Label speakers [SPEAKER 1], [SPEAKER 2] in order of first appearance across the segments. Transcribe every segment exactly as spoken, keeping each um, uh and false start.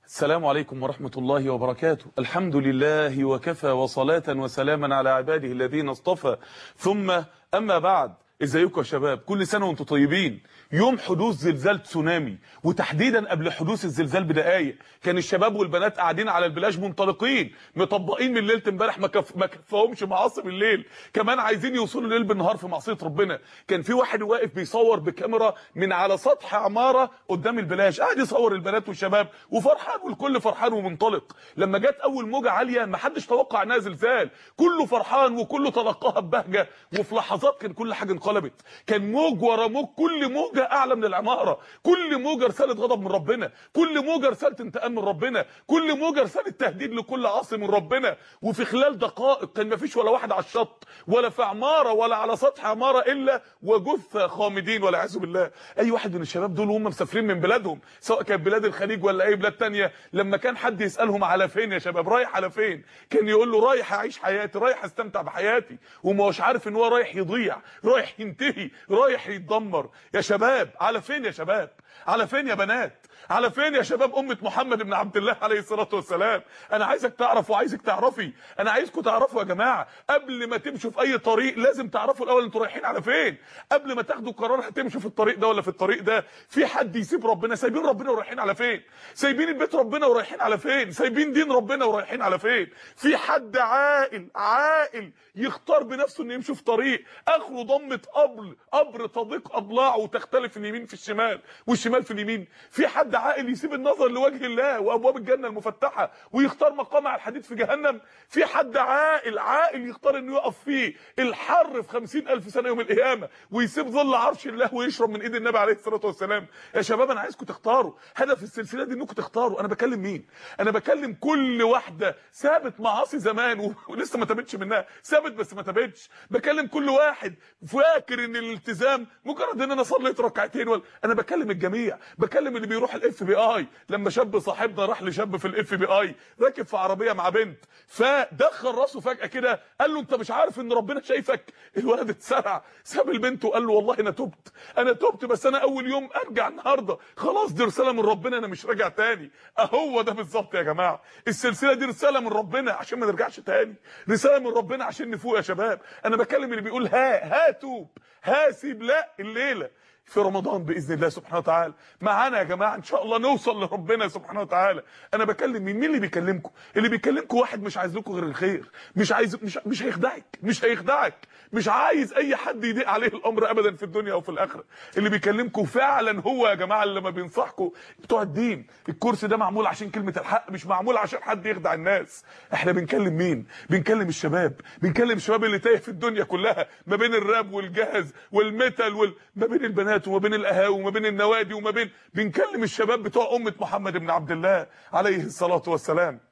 [SPEAKER 1] السلام عليكم ورحمة الله وبركاته. الحمد لله وكفى وصلاة وسلاما على عباده الذين اصطفى، ثم أما بعد. ازيكم يا شباب؟ كل سنة وانتم طيبين. يوم حدوث زلزال تسونامي، وتحديدا قبل حدوث الزلزال بدقايق كان الشباب والبنات قاعدين على البلاج منطلقين مطبقين من ليله امبارح، ما كف... ما كفاهمش معاصي الليل، كمان عايزين يوصلوا الليل بالنهار في معصيه ربنا. كان في واحد واقف بيصور بكاميرا من على سطح عماره قدام البلاج، قاعد يصور البنات والشباب وفرحان، والكل فرحان ومنطلق. لما جت اول موجه عاليه ما حدش توقع انها زلزال، كله فرحان وكله تلقاها ببهجه، وفي لحظات كان كل حاجه انقلبت. كان موج ورا موج، كل موجه اعلى من العماره، كل موجه رساله غضب من ربنا، كل موجه رساله انتقام من ربنا، كل موجه رساله تهديد لكل عاصي من ربنا. وفي خلال دقائق كان ما فيش ولا واحد على الشط ولا في عماره ولا على سطح عماره الا وجثه خامدين والعياذ بالله. اي واحد من الشباب دول وهم مسافرين من بلادهم، سواء كانت بلاد الخليج ولا اي بلاد تانية، لما كان حد يسالهم على فين يا شباب، رايح على فين، كان يقول له رايح اعيش حياتي، رايح استمتع بحياتي، وما هوش عارف ان هو رايح يضيع، رايح ينتهي، رايح يتدمر. يا شباب على فين يا شباب؟ على فين يا بنات؟ على فين يا شباب امه محمد بن عبد الله عليه الصلاه والسلام؟ انا عايزك تعرف وعايزك تعرفي، انا عايزكم تعرفوا يا جماعه، قبل ما تمشوا في اي طريق لازم تعرفوا الاول انتوا رايحين على فين. قبل ما تاخدوا قرار هتمشوا في الطريق ده ولا في الطريق ده، في حد يسيب ربنا؟ سايبين ربنا ورايحين على فين؟ سايبين البيت ربنا ورايحين على فين؟ سايبين دين ربنا ورايحين على فين؟ في حد عاقل عاقل يختار بنفسه انه يمشي في طريق اخره ضمه قبر قبر تضيق اضلاعه وتختلف اليمين في الشمال والشمال في اليمين؟ في حد عاقل يسيب النظر لوجه الله وابواب الجنه المفتحه ويختار مقامع الحديد في جهنم؟ في حد عاقل عاقل يختار انه يقف فيه الحر في خمسين الف سنه يوم القيامه ويسيب ظل عرش الله ويشرب من ايد النبي عليه الصلاه والسلام؟ يا شباب انا عايزكم تختاروا، هدف السلسله دي انكم تختاروا. انا بكلم مين؟ انا بكلم كل واحده سابت معاصي زمان ولسه ما تابتش منها، سابت بس ما تابتش. بكلم كل واحد فاكر ان الالتزام مجرد ان انا صليت ركعتين ولا، انا بكلم الجميع، بكلم اللي بيروح الاف بي اي. لما شاب صاحبنا راح لشاب في الاف بي اي راكب في عربيه مع بنت، فدخل راسه فجاه كده قال له انت مش عارف ان ربنا شايفك؟ الولد اتسرع ساب البنت وقال له والله انا تبت، انا تبت بس انا اول يوم ارجع النهارده، خلاص دي رساله من ربنا انا مش راجع تاني. اهو ده بالظبط يا جماعه، السلسله دي رساله من ربنا عشان ما نرجعش تاني، رساله من ربنا عشان نفوق يا شباب. انا بكلم اللي بيقول ها ها توب ها سيب، لا، الليله في رمضان باذن الله سبحانه وتعالى معانا يا جماعه ان شاء الله نوصل لربنا سبحانه وتعالى. انا بكلم مين؟ مين اللي بيكلمكم؟ اللي بيكلمكم واحد مش عايز لكم غير الخير، مش عايز مش مش هيخدعك، مش هيخدعك، مش عايز اي حد يضيق عليه الامر ابدا في الدنيا او في الاخره. اللي بيكلمكم فعلا هو يا جماعه اللي لما بينصحكم بتوع الدين. الكرسي ده معمول عشان كلمه الحق، مش معمول عشان حد يخدع الناس. احنا بنكلم مين؟ بنكلم الشباب، بنكلم الشباب اللي تايه في الدنيا كلها ما بين الراب والجاز والميتال وال... ما بين البنات وما بين القهاوي وما بين النوادي وما بين، بنكلم الشباب بتوع امه محمد بن عبد الله عليه الصلاه والسلام.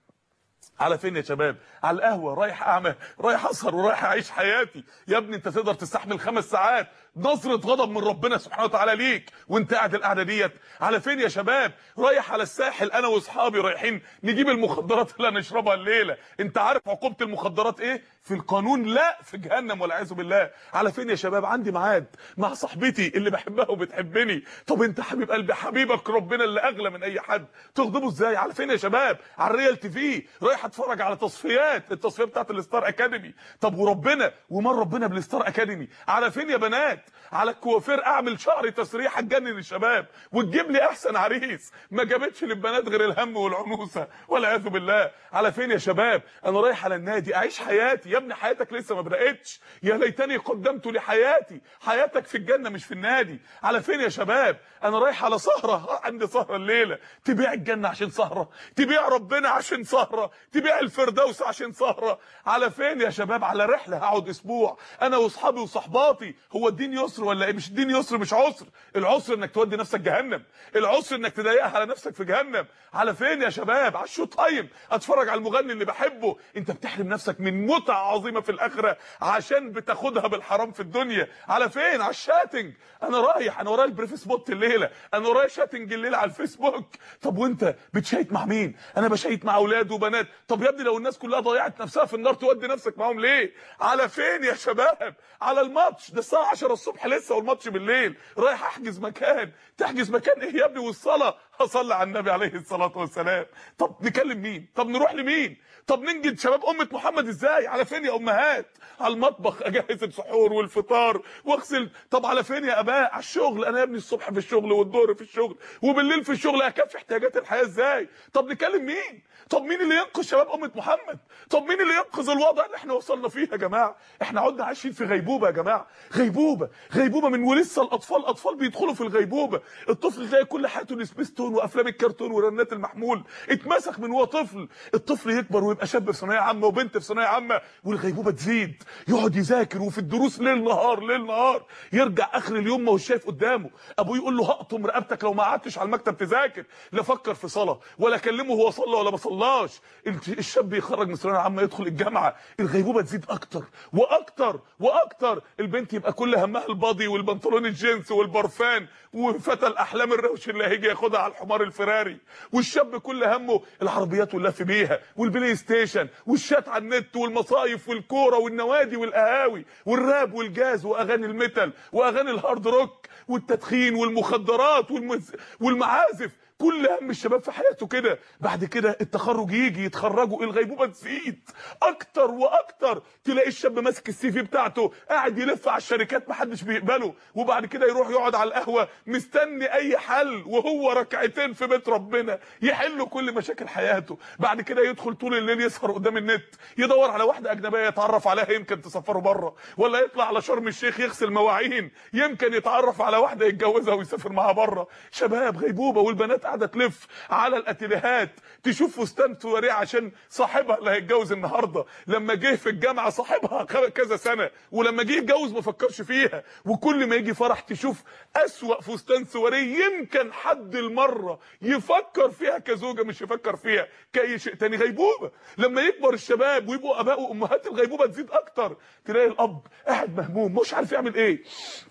[SPEAKER 1] على فين يا شباب؟ على القهوه، رايح اعمل، رايح اسهر ورايح اعيش حياتي. يا ابني انت تقدر تستحمل خمس ساعات نظره غضب من ربنا سبحانه وتعالى ليك وانت قاعد القعده ديت؟ على فين يا شباب؟ رايح على الساحل انا واصحابي رايحين نجيب المخدرات اللي هنشربها الليله. انت عارف عقوبه المخدرات ايه في القانون؟ لا، في جهنم والعياذ بالله. على فين يا شباب؟ عندي ميعاد مع صاحبتي اللي بحبها وبتحبني. طب انت حبيب قلبي، حبيبك ربنا اللي اغلى من اي حد، تغضبه ازاي؟ على فين يا شباب؟ على الريال تي في رايح اتفرج على تصفيات، التصفيه بتاعت الستار اكاديمي. طب وربنا ومن ربنا بالستار اكاديمي؟ على فين يا بنات؟ على الكوافير اعمل شعري تسريحه تجنن الشباب وتجيب لي احسن عريس، ما جابتش للبنات غير الهم والعنوسه والعياذ بالله. على فين يا شباب؟ انا رايح على النادي اعيش حياتي. يا ابني حياتك لسه ما بداتش، يا ليتني قدمت لحياتي، حياتك في الجنه مش في النادي. على فين يا شباب؟ انا رايح على سهره، عندي سهره الليله. تبيع الجنه عشان سهره؟ تبيع ربنا عشان سهره؟ تبيع الفردوس عشان سهره؟ على فين يا شباب؟ على رحله هقعد اسبوع انا واصحابي وصحباتي. هو الدين يسر ولا ايه؟ مش الدين يسر، مش عسر. العسر انك تودي نفسك جهنم، العسر انك تضايقها على نفسك في جهنم. على فين يا شباب؟ على الشو تايم اتفرج على المغني اللي بحبه. انت بتحرم نفسك من متعه عظيمه في الاخره عشان بتاخدها بالحرام في الدنيا. على فين؟ على الشاتنج. انا رايح، انا ورايا البريف سبوت الليله، انا ورايا شاتنج الليله على الفيسبوك. طب وانت بتشيت مع مين؟ انا بشيت مع اولاد وبنات. طب يا ابني لو الناس كلها ضيعت نفسها في النار تودي نفسك معاهم ليه؟ على فين يا شباب؟ على الماتش ده الساعه عشرة الصبح لسه والماتش بالليل. رايح احجز مكان، تحجز مكان ايه يا ابني؟ والصلاه اصلي على النبي عليه الصلاه والسلام. طب نكلم مين؟ طب نروح لمين؟ طب ننجد شباب امه محمد ازاي؟ على فين يا امهات؟ على المطبخ اجهز السحور والفطار واغسل. طب على فين يا اباء؟ على الشغل. انا يا ابني الصبح في الشغل والظهر في الشغل وبالليل في الشغل، اكفي احتياجات الحياه ازاي؟ طب نكلم مين؟ طب مين اللي ينقذ شباب امه محمد؟ طب مين اللي ينقذ الوضع اللي احنا وصلنا فيه يا جماعه؟ احنا عدنا عايشين في غيبوبه يا جماعه، غيبوبه غيبوبه من ولسه الاطفال اطفال بيدخلوا في الغيبوبه. الطفل تلاقي كل حياته السبيستون وافلام الكرتون ورنات المحمول، اتمسك من هو طفل. الطفل يكبر ويبقى شاب في ثانويه عامه وبنت في ثانويه عامه والغيبوبه تزيد، يقعد يذاكر وفي الدروس ليل نهار ليل نهار، يرجع اخر اليوم ما هوش شايف قدامه. ابوه يقول له هقطم رقبتك لو ما قعدتش على المكتب تذاكر. لا فكر في صلاه ولا كلمه هو صلى ولا ما صلاش. الشاب يخرج من ثانويه عامه يدخل الجامعه، الغيبوبه تزيد اكتر واكتر واكتر. البنت يبقى كل همها البادي والبنطلون الجينز والبرفان وفتى الاحلام الروش اللي هيجي ياخدها على الحمار الفراري. والشاب كل همه العربيات واللف بيها والبلاي ستيشن والشات على النت والمصايف والكوره والنوادي والقهاوي والراب والجاز واغاني الميتال واغاني الهارد روك والتدخين والمخدرات والمز... والمعازف. كل هم الشباب في حياته كده. بعد كده التخرج يجي يتخرجوا، الغيبوبه تزيد اكتر واكتر. تلاقي الشاب ماسك السي في بتاعته قاعد يلف على الشركات محدش بيقبله، وبعد كده يروح يقعد على القهوه مستني اي حل، وهو ركعتين في بيت ربنا يحلوا كل مشاكل حياته. بعد كده يدخل طول الليل يسهر قدام النت يدور على واحده اجنبيه يتعرف عليها يمكن تسافروا بره، ولا يطلع على شرم الشيخ يغسل مواعين يمكن يتعرف على واحده يتجوزها ويسافر معاها بره. شباب غيبوبه. والبنات قاعده تلف على الاتيليهات تشوف فستان سواريه عشان صاحبها اللي هيتجوز النهارده لما جه في الجامعه صاحبها كذا سنه، ولما جه يتجوز ما فكرش فيها. وكل ما يجي فرح تشوف اسوأ فستان سواريه يمكن حد المره يفكر فيها كزوجه مش يفكر فيها كاي شيء تاني. غيبوبه. لما يكبر الشباب ويبقوا اباء وامهات الغيبوبه تزيد اكتر. تلاقي الاب قاعد مهموم مش عارف يعمل ايه.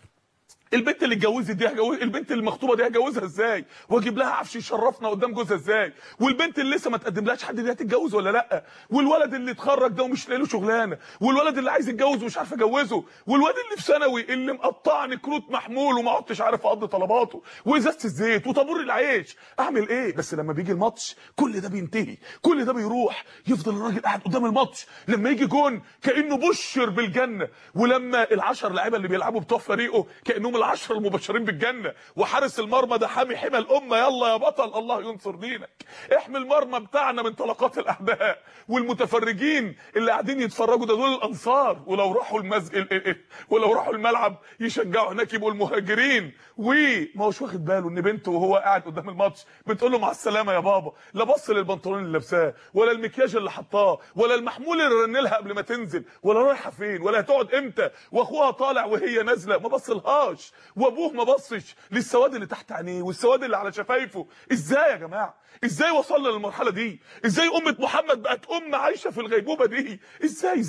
[SPEAKER 1] البنت اللي اتجوزت دي هجوز، البنت اللي مخطوبه دي هجوزها ازاي؟ واجيب لها عفش يشرفنا قدام جوزها ازاي؟ والبنت اللي لسه ما تقدملهاش حد دي هتتجوز ولا لا؟ والولد اللي اتخرج ده ومش لاقي له شغلانه، والولد اللي عايز يتجوز ومش عارف اجوزه، والواد اللي في ثانوي اللي مقطعني كروت محمول وما عدتش عارف اقضي طلباته، وازازه الزيت وطابور العيش. اعمل ايه؟ بس لما بيجي الماتش كل ده بينتهي، كل ده بيروح. يفضل الراجل قاعد قدام الماتش لما يجي جون كانه بشر بالجنه، ولما العشر لعيبه اللي بيلعبوا بتوع فريقه كانهم العشر المبشرين بالجنه، وحارس المرمى ده حامي حمى الامه. يلا يا بطل الله ينصر دينك، احمي المرمى بتاعنا من طلقات الاعداء. والمتفرجين اللي قاعدين يتفرجوا ده دول الانصار، ولو راحوا المسجد ولو راحوا الملعب يشجعوا هناك يبقوا المهاجرين. وما هوش واخد باله ان بنته وهو قاعد قدام الماتش بتقول له مع السلامه يا بابا، لا بص للبنطلون اللي لابساه ولا المكياج اللي حطاه ولا المحمول اللي رن لها قبل ما تنزل ولا رايحه فين ولا هتقعد امتى، واخوها طالع وهي نازله ما بصلهاش، وابوه ما بصش للسواد اللي تحت عينيه والسواد اللي على شفايفه. ازاي يا جماعه؟ ازاي وصلنا للمرحله دي؟ ازاي امه محمد بقت امه عايشه في الغيبوبه دي؟ ازاي؟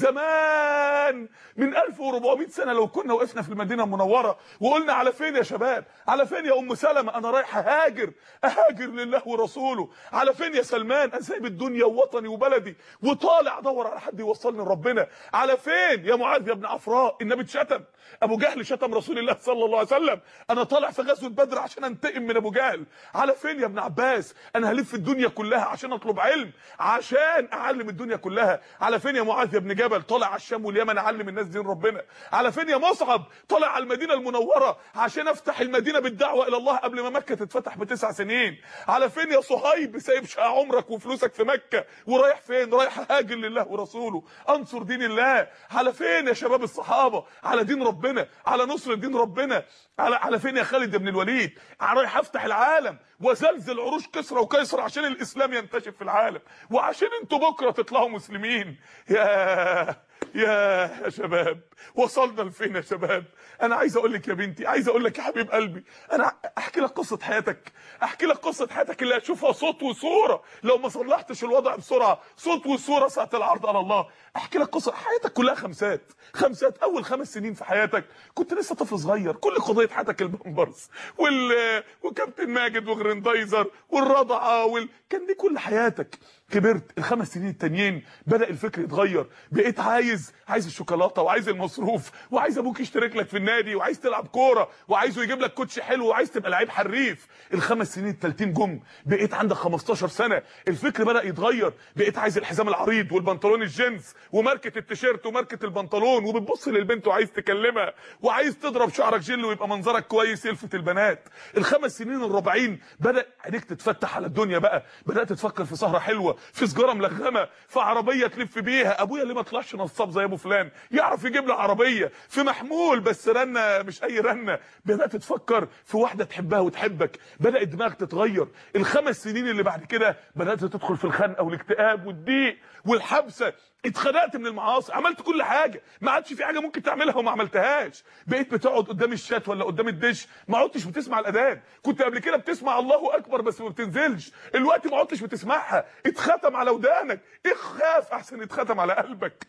[SPEAKER 1] زمان من ألف وأربعمائة سنه لو كنا وقفنا في المدينه المنوره وقلنا على فين يا شباب؟ على فين يا ام سلمة؟ انا رايح اهاجر اهاجر لله ورسوله. على فين يا سلمان؟ انا سايب الدنيا ووطني وبلدي وطالع ادور على حد يوصلني لربنا. على فين يا معاذ يا ابن عفراء؟ النبي اتشتم، ابو جهل شتم رسول الله صلى الله عليه وسلم، انا طالع في غزوه بدر عشان انتقم من ابو جهل. على فين يا ابن عباس؟ انا هلف الدنيا كلها عشان اطلب علم، عشان اعلم الدنيا كلها. على فين يا معاذ يا ابن جبل؟ طالع على الشام واليمن اعلم الناس دين ربنا. على فين يا مصعب؟ طالع على المدينه المنوره عشان افتح المدينه بالدعوه الى الله قبل ما مكه تتفتح بتسع سنين. على فين يا صهيب؟ سايب شقه عمرك وفلوسك في مكه ورايح فين؟ رايح هاجر لله ورسوله انصر دين الله. على فين يا شباب الصحابه؟ على دين ربنا، على نصر دين ربنا. على على فين يا خالد بن الوليد؟ رايح افتح العالم وزلزل عروش كسرى وقيصر عشان الاسلام ينتشر في العالم وعشان انتوا بكره تطلعوا مسلمين. يا يا يا شباب وصلنا لفين يا شباب؟ انا عايز اقول لك يا بنتي، عايز اقول لك يا حبيب قلبي، انا احكي لك قصه حياتك، احكي لك قصه حياتك اللي هتشوفها صوت وصوره لو ما صلحتش الوضع بسرعه، صوت وصوره ساعه العرض على الله. احكي لك قصه حياتك كلها خمسات خمسات. اول خمس سنين في حياتك كنت لسه طفل صغير، كل قضيه حياتك البامبرز وال وكابتن ماجد وغريندايزر والرضعه وال... كان دي كل حياتك. كبرت الخمس سنين التانيين بدا الفكر يتغير، بقيت عايز عايز عايز الشوكولاته وعايز المصروف وعايز ابوك يشترك لك في النادي وعايز تلعب كوره وعايزه يجيب لك كوتش حلو وعايز تبقى لعيب حريف. الخمس سنين التالتين جم، بقيت عندك خمستاشر سنه، الفكر بدا يتغير، بقيت عايز الحزام العريض والبنطلون الجينز وماركه التيشيرت وماركه البنطلون، وبتبص للبنت وعايز تكلمها وعايز تضرب شعرك جل ويبقى منظرك كويس يلفت البنات. الخمس سنين الرابعين بدا عينيك تتفتح على الدنيا بقى، بدات تفكر في سهره حلوه، في سجاره ملغمه، في عربيه تلف بيها، ابويا اللي ما طلعش نصاب زي ابو فلان يعرف يجيب لي عربيه، في محمول بس رنه مش اي رنه. بدات تفكر في واحده تحبها وتحبك، بدات دماغك تتغير. الخمس سنين اللي بعد كده بدات تدخل في الخنقه والاكتئاب والضيق والحبسه، اتخنقت من المعاصي، عملت كل حاجه، ما عادش في حاجه ممكن تعملها وما عملتهاش. بقيت بتقعد قدام الشات ولا قدام الدش، ما عدتش بتسمع الاذان. كنت قبل كده بتسمع الله اكبر بس ما بتنزلش، الوقت ما عدتش بتسمعها، اتختم على ودانك. اخاف احسن يتختم على قلبك.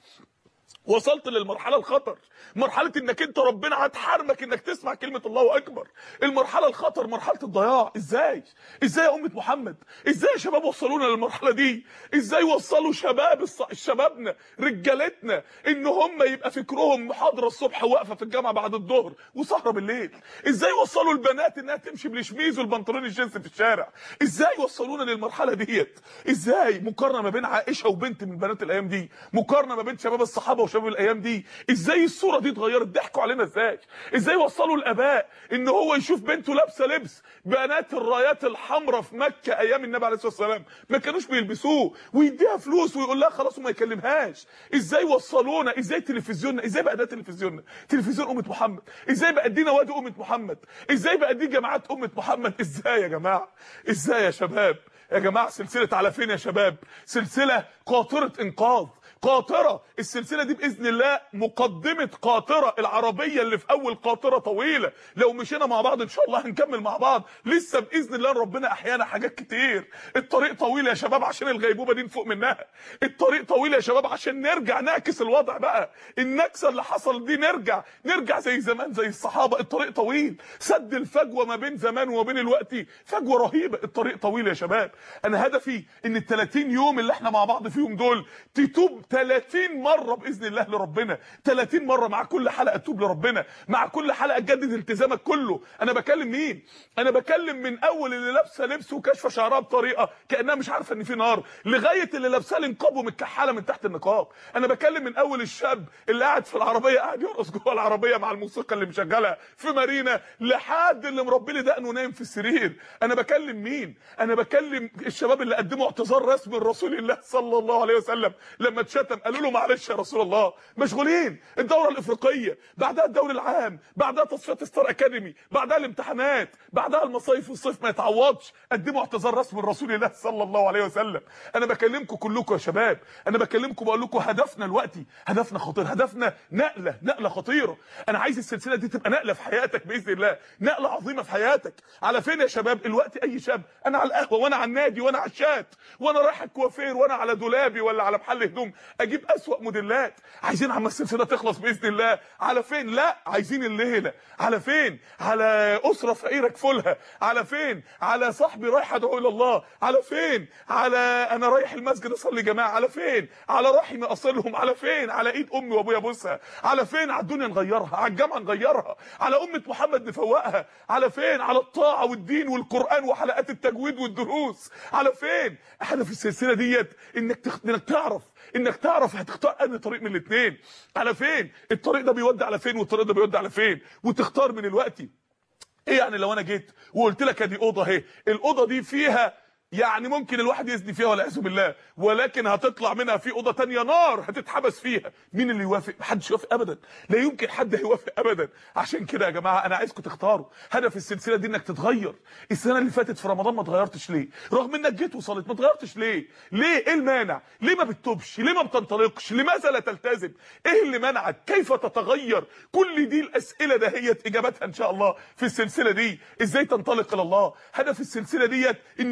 [SPEAKER 1] وصلت للمرحله الخطر، مرحله انك انت ربنا هتحرمك انك تسمع كلمه الله اكبر. المرحله الخطر مرحله الضياع. ازاي ازاي يا امه محمد، ازاي يا شباب وصلونا للمرحله دي؟ ازاي وصلوا شباب الص... شبابنا رجالتنا ان هم يبقى فكرهم محاضره الصبح واقفه في الجامعه بعد الظهر وسهره بالليل؟ ازاي وصلوا البنات انها تمشي بالشميز والبنطلون الجينز في الشارع؟ ازاي وصلونا للمرحله ديت؟ ازاي مقارنه ما بين عائشه وبنت من بنات الايام دي، مقارنه ما بين شباب الصحابه وشباب الايام دي، ازاي الصوره دي اتغيرت؟ ضحكوا علينا ازاي؟ ازاي وصلوا الاباء ان هو يشوف بنته لابسه لبس بنات الرايات الحمراء في مكه ايام النبي عليه الصلاه والسلام ما كانوش بيلبسوه، ويديها فلوس ويقول لها خلاص وما يكلمهاش؟ ازاي وصلونا؟ ازاي تلفزيوننا؟ ازاي بقى ده تلفزيوننا؟ تلفزيون امه محمد؟ ازاي بقى دي نوادي امه محمد؟ ازاي بقى دي جماعات امه محمد؟ ازاي يا جماعه؟ ازاي يا شباب؟ يا جماعه سلسله على فين يا شباب؟ سلسله قاطره انقاذ، قاطره. السلسله دي باذن الله مقدمه قاطره، العربيه اللي في اول قاطره طويله، لو مشينا مع بعض ان شاء الله هنكمل مع بعض لسه باذن الله. ربنا احيانا حاجات كتير. الطريق طويل يا شباب عشان الغيبوبه دي نفوق منها، الطريق طويل يا شباب عشان نرجع نعكس الوضع بقى، النكسه اللي حصل دي نرجع نرجع زي زمان زي الصحابه. الطريق طويل، سد الفجوه ما بين زمان وما بين الوقت فجوه رهيبه. الطريق طويل يا شباب. انا هدفي ان ال ثلاثين يوم اللي احنا مع بعض فيهم دول تتوب ثلاثين مره باذن الله لربنا، ثلاثين مره مع كل حلقه تتوب لربنا، مع كل حلقه تجدد التزامك كله. انا بكلم مين؟ انا بكلم من اول اللي لابسه لبس وكاشفه شعرها بطريقه كانها مش عارفه ان في نار، لغايه اللي لابسه نقاب ومتكحله من تحت النقاب. انا بكلم من اول الشاب اللي قاعد في العربيه قاعد يرقص جوه العربيه مع الموسيقى اللي مشغلها في مارينا، لحد اللي مربي لي دقنه نايم في السرير. انا بكلم مين؟ انا بكلم الشباب اللي قدموا اعتذار رسمي لرسول الله صلى الله عليه وسلم لما اتشتم، قالوا له معلش يا رسول الله مشغولين، الدوره الافريقيه، بعدها الدوري العام، بعدها تصفيات ستار اكاديمي، بعدها الامتحانات، بعدها المصايف والصيف ما يتعوضش. قدموا اعتذار رسمي لرسول الله صلى الله عليه وسلم. انا بكلمكم كلكم يا شباب، انا بكلمكم بقول لكم هدفنا دلوقتي هدفنا خطير، هدفنا نقله نقله خطيره. انا عايز السلسله دي تبقى نقله في حياتك باذن الله، نقله عظيمه في حياتك. على فين يا شباب؟ الوقت اي شاب، انا على القهوه وانا على النادي وانا على الشات وانا رايح الكوافير وانا على دولابي ولا على محل هدوم اجيب اسوأ موديلات. عايزين عم السلسله تخلص باذن الله. على فين؟ لا عايزين الليله. على فين؟ على اسره فقيره كفولها. على فين؟ على صاحبي رايح ادعو الى الله. على فين؟ على انا رايح المسجد اصلي جماعه. على فين؟ على رحمي اصلهم. على فين؟ على ايد امي وابويا بوسها. على فين؟ على الدنيا نغيرها، على الجامعه نغيرها، على امه محمد نفوقها. على فين؟ على الطاعه والدين والقران وحلقات التجويد والدروس. على فين؟ احنا في السلسله ديت انك تخ... انك تعرف انك تعرف هتختار انهي طريق من الاثنين. على فين؟ الطريق ده بيودي على فين والطريق ده بيودي على فين، وتختار من الوقت. ايه يعني لو انا جيت وقلت لك ادي اوضه اهي، الاوضه دي فيها يعني ممكن الواحد يزني فيها والعياذ بالله، ولكن هتطلع منها في اوضه ثانيه نار هتتحبس فيها. مين اللي يوافق؟ محدش يوافق ابدا، لا يمكن حد هيوافق ابدا. عشان كده يا جماعه انا عايزكم تختاروا. هدف السلسله دي انك تتغير. السنه اللي فاتت في رمضان ما اتغيرتش ليه؟ رغم انك جيت وصلت ما اتغيرتش ليه؟ ليه؟ ايه المانع؟ ليه ما بتتوبش؟ ليه ما بتنطلقش؟ لماذا لا تلتزم؟ ايه اللي منعك؟ كيف تتغير؟ كل دي الاسئله دهيت اجابتها ان شاء الله في السلسله دي. ازاي تنطلق الى الله؟ هدف السلسله ديت ان كل واحد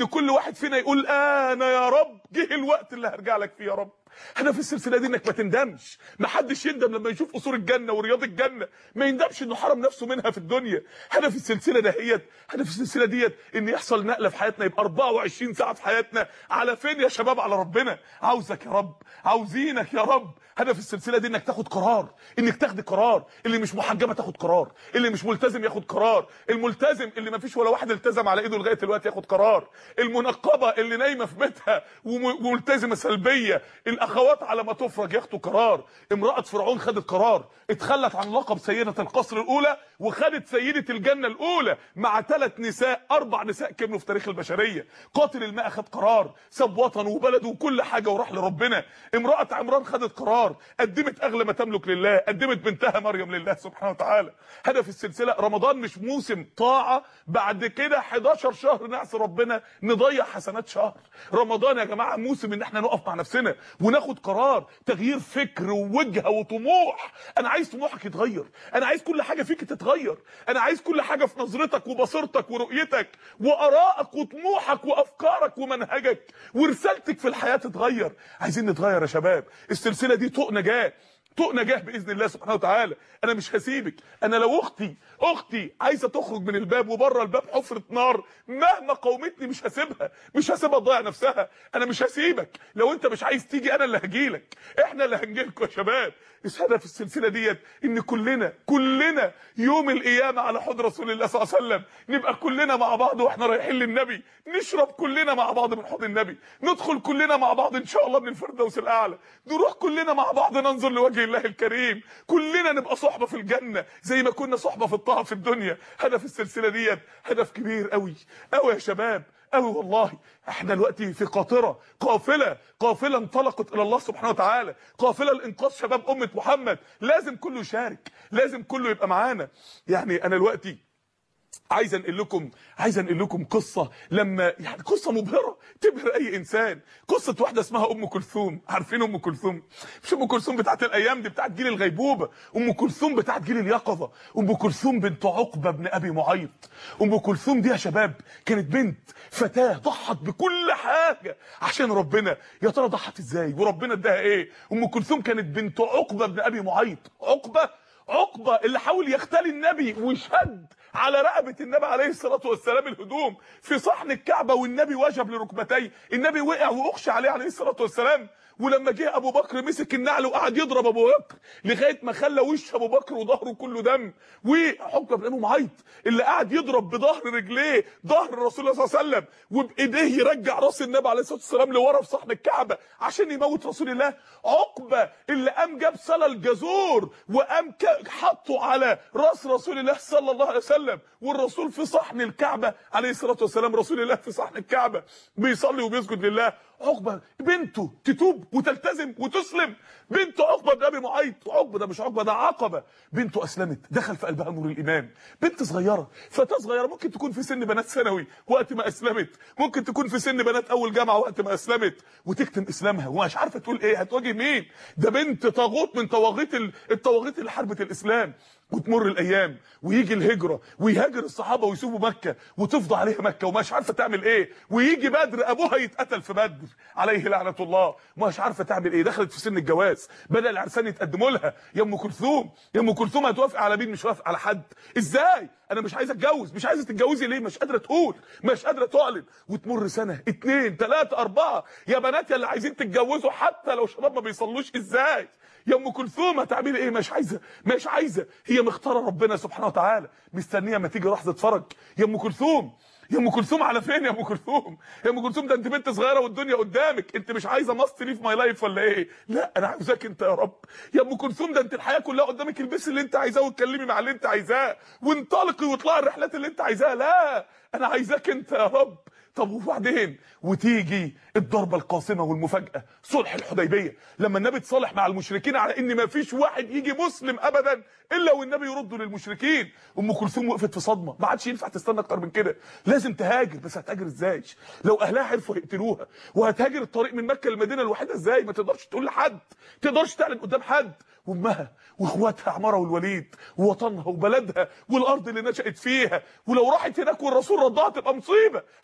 [SPEAKER 1] واحد فينا يقول انا يا رب جه الوقت اللي هرجع لك فيه يا رب. هدف السلسله دي انك ما تندمش، ما حدش يندم لما يشوف قصور الجنه ورياض الجنه، ما يندمش انه حرم نفسه منها في الدنيا. هدف السلسله دهيت، هدف السلسله ديت ان يحصل نقله في حياتنا، يبقى أربعة وعشرين ساعه في حياتنا على فين يا شباب؟ على ربنا. عاوزك يا رب، عاوزينك يا رب. هدف السلسله دي انك تاخد قرار، انك تاخد قرار. اللي مش محجبه تاخد قرار، اللي مش ملتزم ياخد قرار، الملتزم اللي ما فيش ولا واحد التزم على ايده لغايه دلوقتي ياخد قرار، المنقبه اللي نايمه في بيتها وملتزمه سلبيه، الاخوات على ما تفرج ياخدوا قرار. امراه فرعون خدت قرار، اتخلت عن لقب سيده القصر الاولى وخدت سيده الجنه الاولى مع ثلاث نساء، اربع نساء كملوا في تاريخ البشريه. قاتل الماء خد قرار، ساب وطنه وبلده وكل حاجه وراح لربنا. امراه عمران خدت قرار، قدمت اغلى ما تملك لله، قدمت بنتها مريم لله سبحانه وتعالى. هدف السلسله رمضان مش موسم طاعه بعد كده حداشر شهر نعصي ربنا نضيع حسنات شهر. رمضان يا جماعه موسم ان احنا نقف مع نفسنا وناخد قرار، تغيير فكر ووجهه وطموح. انا عايز طموحك يتغير، انا عايز كل حاجه فيك تتغير، انا عايز كل حاجه في نظرتك وبصيرتك ورؤيتك وارائك وطموحك وافكارك ومنهجك ورسالتك في الحياه تتغير. عايزين نتغير يا شباب. السلسله دي طوق نجاه، طوق نجاه باذن الله سبحانه وتعالى. انا مش هسيبك. انا لو اختي اختي عايزه تخرج من الباب وبره الباب حفره نار مهما قاومتني مش هسيبها، مش هسيبها تضيع نفسها. انا مش هسيبك. لو انت مش عايز تيجي انا اللي هجيلك، احنا اللي هنجيلكوا يا شباب. هدف السلسله ديت ان كلنا كلنا يوم القيامه على حوض رسول الله صلى الله عليه وسلم نبقى كلنا مع بعض واحنا رايحين للنبي، نشرب كلنا مع بعض من حوض النبي، ندخل كلنا مع بعض ان شاء الله من الفردوس الاعلى، نروح كلنا مع بعض ننظر لوجه الله الكريم، كلنا نبقى صحبه في الجنه زي ما كنا صحبه في الطاعه في الدنيا. هدف السلسله ديت هدف كبير قوي قوي يا شباب قوي والله. احنا دلوقتي في قاطره، قافله قافله انطلقت الى الله سبحانه وتعالى، قافله لانقاذ شباب امه محمد. لازم كله يشارك، لازم كله يبقى معانا. يعني انا دلوقتي عايز انقل لكم عايز انقل لكم قصه، لما يعني قصه مبهره تبهر اي انسان. قصه واحده اسمها ام كلثوم. عارفين ام كلثوم؟ مش ام كلثوم بتاعت الايام دي، بتاعت جيل الغيبوبه. ام كلثوم بتاعت جيل اليقظه. ام كلثوم بنت عقبه بن ابي معيط. ام كلثوم دي يا شباب كانت بنت فتاه ضحت بكل حاجه عشان ربنا. يا ترى ضحت ازاي وربنا اداها ايه؟ ام كلثوم كانت بنت عقبه بن ابي معيط. عقبه عقبه اللي حاول يختال النبي وشد على رقبه النبي عليه الصلاه والسلام الهدوم في صحن الكعبه، والنبي وجب لركبتيه، النبي وقع واغشى عليه عليه الصلاه والسلام. ولما جه ابو بكر مسك النعل وقعد يضرب ابو بكر لغايه ما خلى وش ابو بكر وظهره كله دم. وعقبه بن ابي معيط اللي قعد يضرب بظهر رجليه ظهر الرسول صلى الله عليه وسلم وبايديه يرجع راس النبي عليه الصلاه والسلام لورا في صحن الكعبه عشان يموت رسول الله. عقبه اللي قام جاب صلى الجزور وقام حطه على راس رسول الله صلى الله عليه وسلم، والرسول في صحن الكعبه عليه الصلاه والسلام، رسول الله في صحن الكعبه بيصلي وبيسجد لله. عقبه بنته تتوب وتلتزم وتسلم، بنت عقبه بن ابي معيط. عقبه ده مش عقبه، ده عقبه. بنته اسلمت، دخل في قلبها نور الايمان. بنت صغيره، فتاه صغيره، ممكن تكون في سن بنات ثانوي وقت ما اسلمت، ممكن تكون في سن بنات اول جامعه وقت ما اسلمت، وتكتم اسلامها ومش عارفه تقول ايه، هتواجه مين؟ ده بنت طاغوت من طواغيت الطواغيت اللي حاربت الاسلام. وتمر الايام ويجي الهجره ويهاجر الصحابه ويسيبوا مكه وتفضى عليها مكه ومش عارفه تعمل ايه، ويجي بدر ابوها يتقتل في بدر عليه لعنه الله ومش عارفه تعمل ايه. دخلت في سن الجواز، بدا العرسان يتقدموا لها. يا ام كلثوم يا ام كلثوم هتوافق على مين؟ مش وافق على حد. ازاي؟ انا مش عايزه اتجوز. مش عايزه تتجوزي ليه؟ مش قادره تقول، مش قادره تعلن. وتمر سنه اتنين ثلاثه اربعه. يا بنات يا اللي عايزين تتجوزوا حتى لو شباب ما بيصلوش، ازاي؟ يا ام كلثوم هتعملي ايه؟ مش عايزه مش عايزه هي مختاره ربنا سبحانه وتعالى، مستنيه ما تيجي لحظه فرج. يا ام كلثوم يا ام كلثوم على فين يا ام كلثوم؟ يا ام كلثوم ده انت بنت صغيره والدنيا قدامك، انت مش عايزه ماست ليف ماي لايف ولا ايه؟ لا انا عاوزاك انت يا رب. يا ام كلثوم ده انت الحياه كلها قدامك، البسي اللي انت عايزاه واتكلمي مع اللي انت عايزاه وانطلقي واطلعي الرحلات اللي انت عايزاها. لا انا عايزاك انت يا رب. طب وبعدين؟ وتيجي الضربه القاصمه والمفاجاه، صلح الحديبيه، لما النبي اتصالح مع المشركين على ان ما فيش واحد يجي مسلم ابدا الا والنبي يرده للمشركين. ام كلثوم وقفت في صدمه، ما عادش ينفع تستنى اكتر من كده، لازم تهاجر. بس هتهاجر ازاي؟ لو اهلها عرفوا يقتلوها، وهتهاجر الطريق من مكه للمدينه الوحيده ازاي؟ ما تقدرش تقول لحد، ما تقدرش تعلن قدام حد. وامها واخواتها عماره والوليد ووطنها وبلدها والارض اللي نشأت فيها، ولو راحت هناك والرسول ردها تبقى مصيبه، هيذبحوا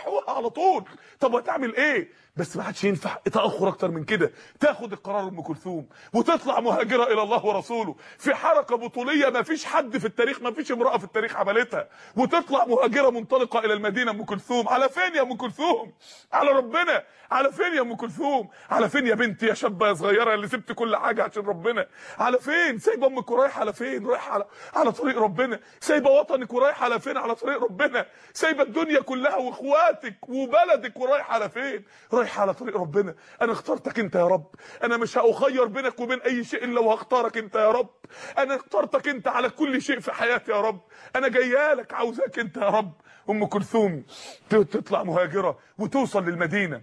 [SPEAKER 1] فتحوها على طول. طب هتعمل ايه؟ بس ما عادش ينفع تاخر اكتر من كده. تاخد القرار ام كلثوم وتطلع مهاجره الى الله ورسوله في حركه بطوليه ما فيش حد في التاريخ، ما فيش امراه في التاريخ عملتها، وتطلع مهاجره منطلقه الى المدينه. ام كلثوم على فين يا ام كلثوم؟ على ربنا. على فين يا ام كلثوم؟ على فين يا بنتي يا شابه يا صغيره اللي سبت كل حاجه عشان ربنا؟ على فين؟ سايبه امك ورايحه على فين؟ رايحه على على طريق ربنا. سايبه وطنك ورايحه على فين؟ على طريق ربنا. سايبه الدنيا كلها واخواتك وبلدك ورايحه على فين؟ رايحه على طريق ربنا. انا اخترتك انت يا رب، انا مش هاخير بينك وبين اي شيء الا وهختارك انت يا رب. انا اخترتك انت على كل شيء في حياتي يا رب، انا جايالك عاوزاك انت يا رب. ام كلثوم تطلع مهاجره وتوصل للمدينه،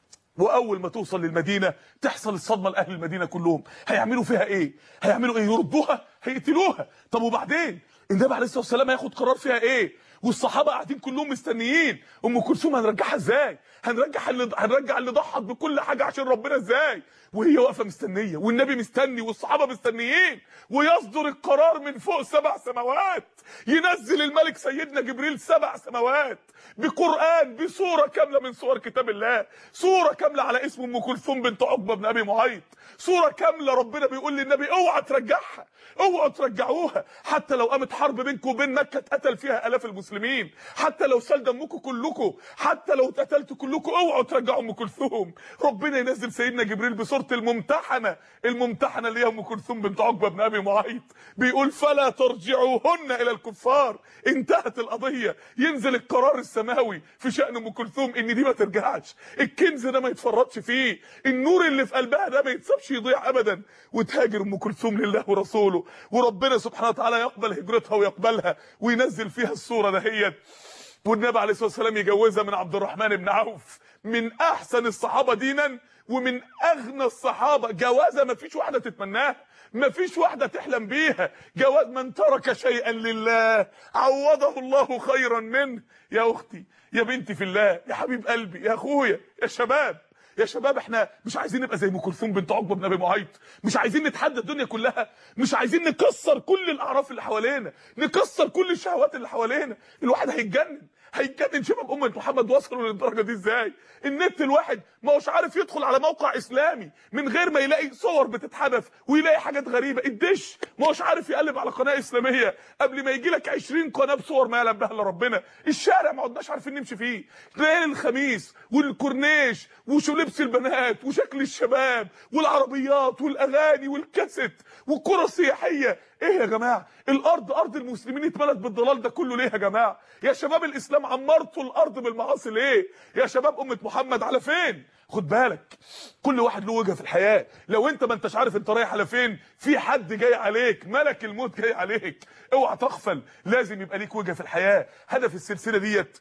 [SPEAKER 1] واول ما توصل للمدينه تحصل الصدمه لاهل المدينه كلهم. هيعملوا فيها ايه؟ هيعملوا ايه؟ يردوها؟ هيقتلوها؟ طب وبعدين النبي عليه الصلاه والسلام هياخد قرار فيها ايه؟ والصحابه قاعدين كلهم مستنيين. ام كلثوم هنرجعها ازاي؟ هنرجع اللي هنرجع اللي ضحت بكل حاجه عشان ربنا ازاي؟ وهي واقفه مستنيه، والنبي مستني، والصحابه مستنيين، ويصدر القرار من فوق سبع سماوات. ينزل الملك سيدنا جبريل سبع سماوات بقرآن، بسوره كامله من سور كتاب الله، سوره كامله على اسم ام كلثوم بنت عقبه بن ابي معيط، سوره كامله ربنا بيقول للنبي اوعى ترجعها، اوعوا ترجعوها، حتى لو قامت حرب بينكم وبين مكه اتقتل فيها الاف المسلمين، حتى لو سال دمكم كلكم، حتى لو اتقتلتوا كلكم، اوعوا ترجعوا ام كلثوم. ربنا ينزل سيدنا جبريل بسوره الممتحنه، الممتحنه اللي هي ام كلثوم بنت عقبه بن ابي معيط، بيقول فلا ترجعوهن الى الكفار. انتهت القضيه، ينزل القرار السماوي في شان ام كلثوم ان دي ما ترجعش، الكنز ده ما يتفرطش فيه، النور اللي في قلبها ده ما يتسابش يضيع ابدا، وتهاجر ام كلثوم لله ورسوله، وربنا سبحانه وتعالى يقبل هجرتها ويقبلها وينزل فيها الصوره دهيت. والنبي عليه الصلاه والسلام يجوزها من عبد الرحمن بن عوف، من احسن الصحابه دينا ومن اغنى الصحابه. جوازه ما فيش واحده تتمناها، ما فيش واحده تحلم بيها. جواز من ترك شيئا لله عوضه الله خيرا منه. يا اختي، يا بنتي في الله، يا حبيب قلبي، يا اخويا، يا شباب، يا شباب، احنا مش عايزين نبقى زي ام كلثوم بنت عقبه بن ابي معيط، مش عايزين نتحدى الدنيا كلها، مش عايزين نكسر كل الاعراف اللي حوالينا، نكسر كل الشهوات اللي حوالينا. الواحد هيتجنن، هيتجنن. شباب امه محمد وصلوا للدرجه دي ازاي؟ النت الواحد ما هوش عارف يدخل على موقع اسلامي من غير ما يلاقي صور بتتحدث ويلاقي حاجات غريبه. الدش ما هوش عارف يقلب على قناه اسلاميه قبل ما يجي لك عشرين قناه بصور ما يعلم بها الا ربنا. الشارع ما عدناش عارفين نمشي فيه، ليل الخميس والكورنيش وشو لبس البنات وشكل الشباب والعربيات والاغاني والكاسيت والكره السياحيه. ايه يا جماعه؟ الارض ارض المسلمين اتملت بالضلال ده كله ليه يا جماعه؟ يا شباب الاسلام عمرتوا الارض بالمعاصي ليه؟ يا شباب امه محمد على فين؟ خد بالك، كل واحد له وجهه في الحياه. لو انت ما انتش عارف انت رايح على فين، في حد جاي عليك، ملك الموت جاي عليك، اوعى تغفل. لازم يبقى ليك وجهه في الحياه. هدف السلسله ديت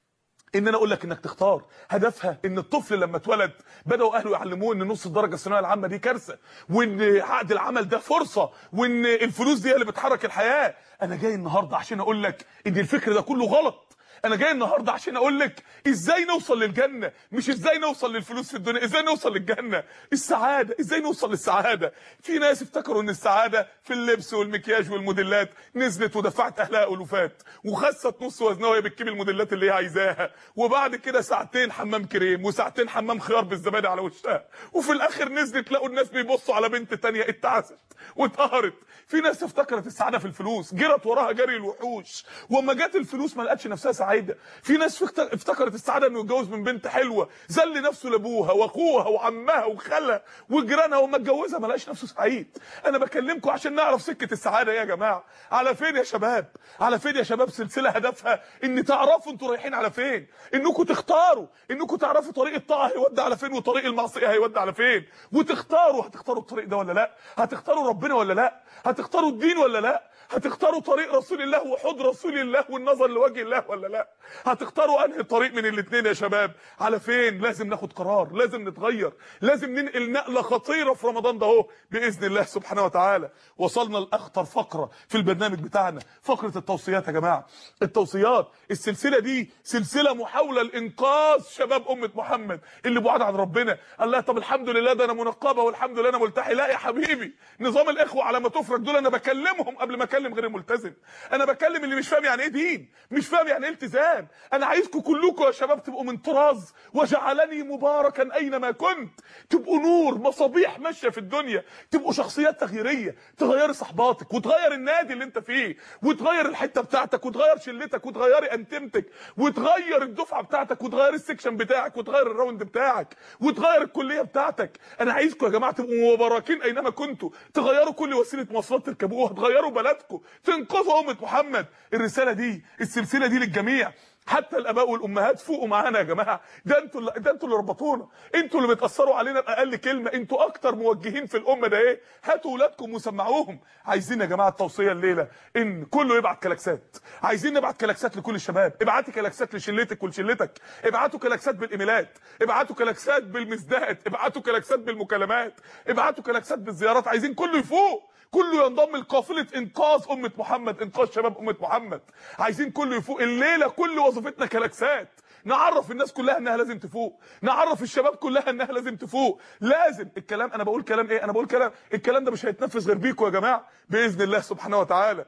[SPEAKER 1] ان انا اقول لك انك تختار. هدفها ان الطفل لما اتولد بداوا اهله يعلموه ان نص الدرجه الثانويه العامه دي كارثه، وان عقد العمل ده فرصه، وان الفلوس دي هي اللي بتحرك الحياه. انا جاي النهارده عشان اقول لك ان الفكر ده كله غلط. انا جاي النهارده عشان اقول لك ازاي نوصل للجنه، مش ازاي نوصل للفلوس في الدنيا، ازاي نوصل للجنه، السعاده، ازاي نوصل للسعاده. في ناس افتكروا ان السعاده في اللبس والمكياج والموديلات، نزلت ودفعت اهلها الوفات وخست نص وزنها وهي بتجيب الموديلات اللي هي عايزاها، وبعد كده ساعتين حمام كريم وساعتين حمام خيار بالزبادي على وشها، وفي الاخر نزلت لقوا الناس بيبصوا على بنت تانية اتعست واتقهرت. في ناس افتكرت السعاده في الفلوس، جرت وراها جري الوحوش، واما جت الفلوس ما لقتش نفسها سعيده. في ناس افتكرت السعاده انه يتجوز من بنت حلوه، ذل نفسه لابوها واخوها وعمها وخالها وجيرانها، وما اتجوزها ما لقاش نفسه سعيد. انا بكلمكم عشان نعرف سكه السعاده يا جماعه على فين يا شباب، على فين يا شباب. سلسله هدفها ان تعرفوا انتوا رايحين على فين، انكم تختاروا، انكم تعرفوا طريق الطاعه هيودي على فين وطريق المعصيه هيودي على فين، وتختاروا. هتختاروا الطريق ده ولا لا؟ هتختاروا ربنا ولا لا؟ هتختاروا الدين ولا لا؟ هتختاروا طريق رسول الله وحب رسول الله والنظر لوجه الله ولا لا؟ هتختاروا انهي طريق من الاثنين يا شباب؟ على فين؟ لازم ناخد قرار، لازم نتغير، لازم ننقل نقله خطيره في رمضان ده اهو باذن الله سبحانه وتعالى. وصلنا لاخطر فقره في البرنامج بتاعنا، فقره التوصيات يا جماعه. التوصيات، السلسله دي سلسله محاوله لانقاذ شباب امه محمد اللي بعاد عن ربنا. الله، طب الحمد لله ده انا منقبه والحمد لله انا ملتحي. لا يا حبيبي، نظام الاخوه على ما تفرج دول انا بكلمهم قبل ما اكلم غير الملتزم. انا بكلم اللي مش فاهم يعني ايه دين، مش فاهم يعني ايه الالتزام. انا عايزكم كلكم يا شباب تبقوا من طراز وجعلني مباركا اينما كنت، تبقوا نور مصابيح ماشيه في الدنيا، تبقوا شخصيات تغييريه، تغيري صحباتك وتغير النادي اللي انت فيه وتغير الحته بتاعتك وتغير شلتك وتغيري انتمتك وتغير الدفعه بتاعتك وتغير السكشن بتاعك وتغير الراوند بتاعك وتغير الكليه بتاعتك. انا عايزكم يا جماعه تبقوا مباركين اينما كنتوا، تغيروا كل وسيله مواصلات تركبوها، تغيروا بلدكم، تنقذوا امه محمد. الرساله دي السلسله دي للجميع، حتى الاباء والامهات فوقوا معانا يا جماعه. ده انتوا اللي ده انتوا اللي ربطونا، انتوا اللي بتاثروا علينا باقل كلمه، انتوا اكتر موجهين في الامه ده. ايه، هاتوا اولادكم وسمعوهم. عايزين يا جماعه التوصيه الليله ان كله يبعت كلاكسات، عايزين نبعت كلاكسات لكل الشباب. ابعتي كلاكسات لشلتك ولشلتك، ابعتوا كلاكسات بالايميلات، ابعتوا كلاكسات بالمسدات، ابعتوا كلاكسات بالمكالمات، ابعتوا كلاكسات بالزيارات. عايزين كله يفوق، كله ينضم لقافله انقاذ امه محمد، انقاذ شباب امه محمد. عايزين كله يفوق الليله، كل وظيفتنا كلاكسات، نعرف الناس كلها انها لازم تفوق، نعرف الشباب كلها انها لازم تفوق. لازم الكلام، انا بقول كلام ايه، انا بقول كلام، الكلام ده مش هيتنفذ غير بيكم يا جماعه باذن الله سبحانه وتعالى.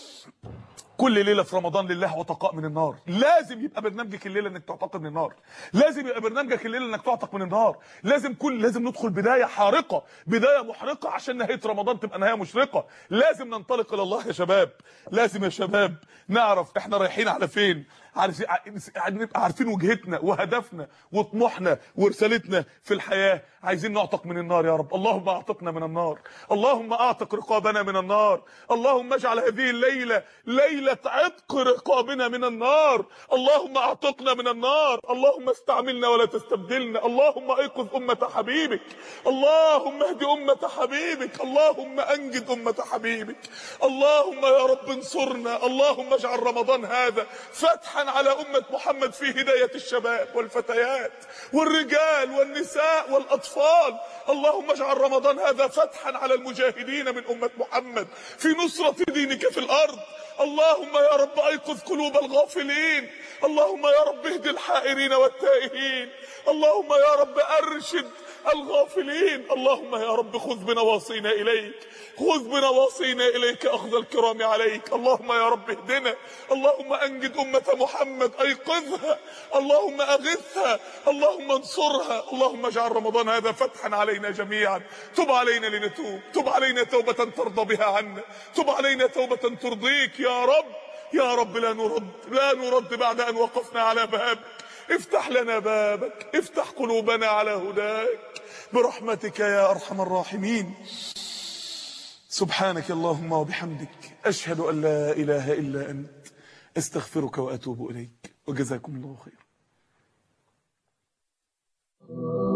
[SPEAKER 1] كل ليله في رمضان لله وتقاء من النار. لازم يبقى برنامجك الليله انك تعتق من النار، لازم يبقى برنامجك الليله انك تعتق من النار. لازم كل لازم ندخل بدايه حارقه، بدايه محرقه عشان نهايه رمضان تبقى نهايه مشرقه. لازم ننطلق الى الله يا شباب، لازم يا شباب نعرف احنا رايحين على فين، عارفين، نبقى عارفين وجهتنا وهدفنا وطموحنا ورسالتنا في الحياه. عايزين نعتق من النار يا رب. اللهم اعتقنا من النار، اللهم اعتق رقابنا من النار، اللهم اجعل هذه الليله ليله عتق رقابنا من النار. اللهم اعتقنا من النار، اللهم استعملنا ولا تستبدلنا، اللهم ايقظ امه حبيبك، اللهم اهد امه حبيبك، اللهم انجد امه حبيبك، اللهم يا رب انصرنا. اللهم اجعل رمضان هذا فتحا على امه محمد في هدايه الشباب والفتيات والرجال والنساء والاطفال. اللهم اجعل رمضان هذا فتحا على المجاهدين من امه محمد في نصره دينك في الارض. اللهم يا رب ايقظ قلوب الغافلين، اللهم يا رب اهد الحائرين والتائهين، اللهم يا رب ارشد الغافلين. اللهم يا رب خذ بنواصينا اليك، خذ بنواصينا اليك اخذ الكرام عليك. اللهم يا رب اهدنا، اللهم انجد امه محمد، ايقظها، اللهم اغثها، اللهم انصرها. اللهم اجعل رمضان هذا فتحا علينا جميعا. تب علينا لنتوب، تب علينا توبه ترضى بها عنا، تب علينا توبه ترضيك يا رب. يا رب لا نرد، لا نرد بعد ان وقفنا على بابك. افتح لنا بابك، افتح قلوبنا على هداك برحمتك يا ارحم الراحمين. سبحانك اللهم وبحمدك، اشهد ان لا اله الا انت، استغفرك واتوب اليك، وجزاكم الله خيرا.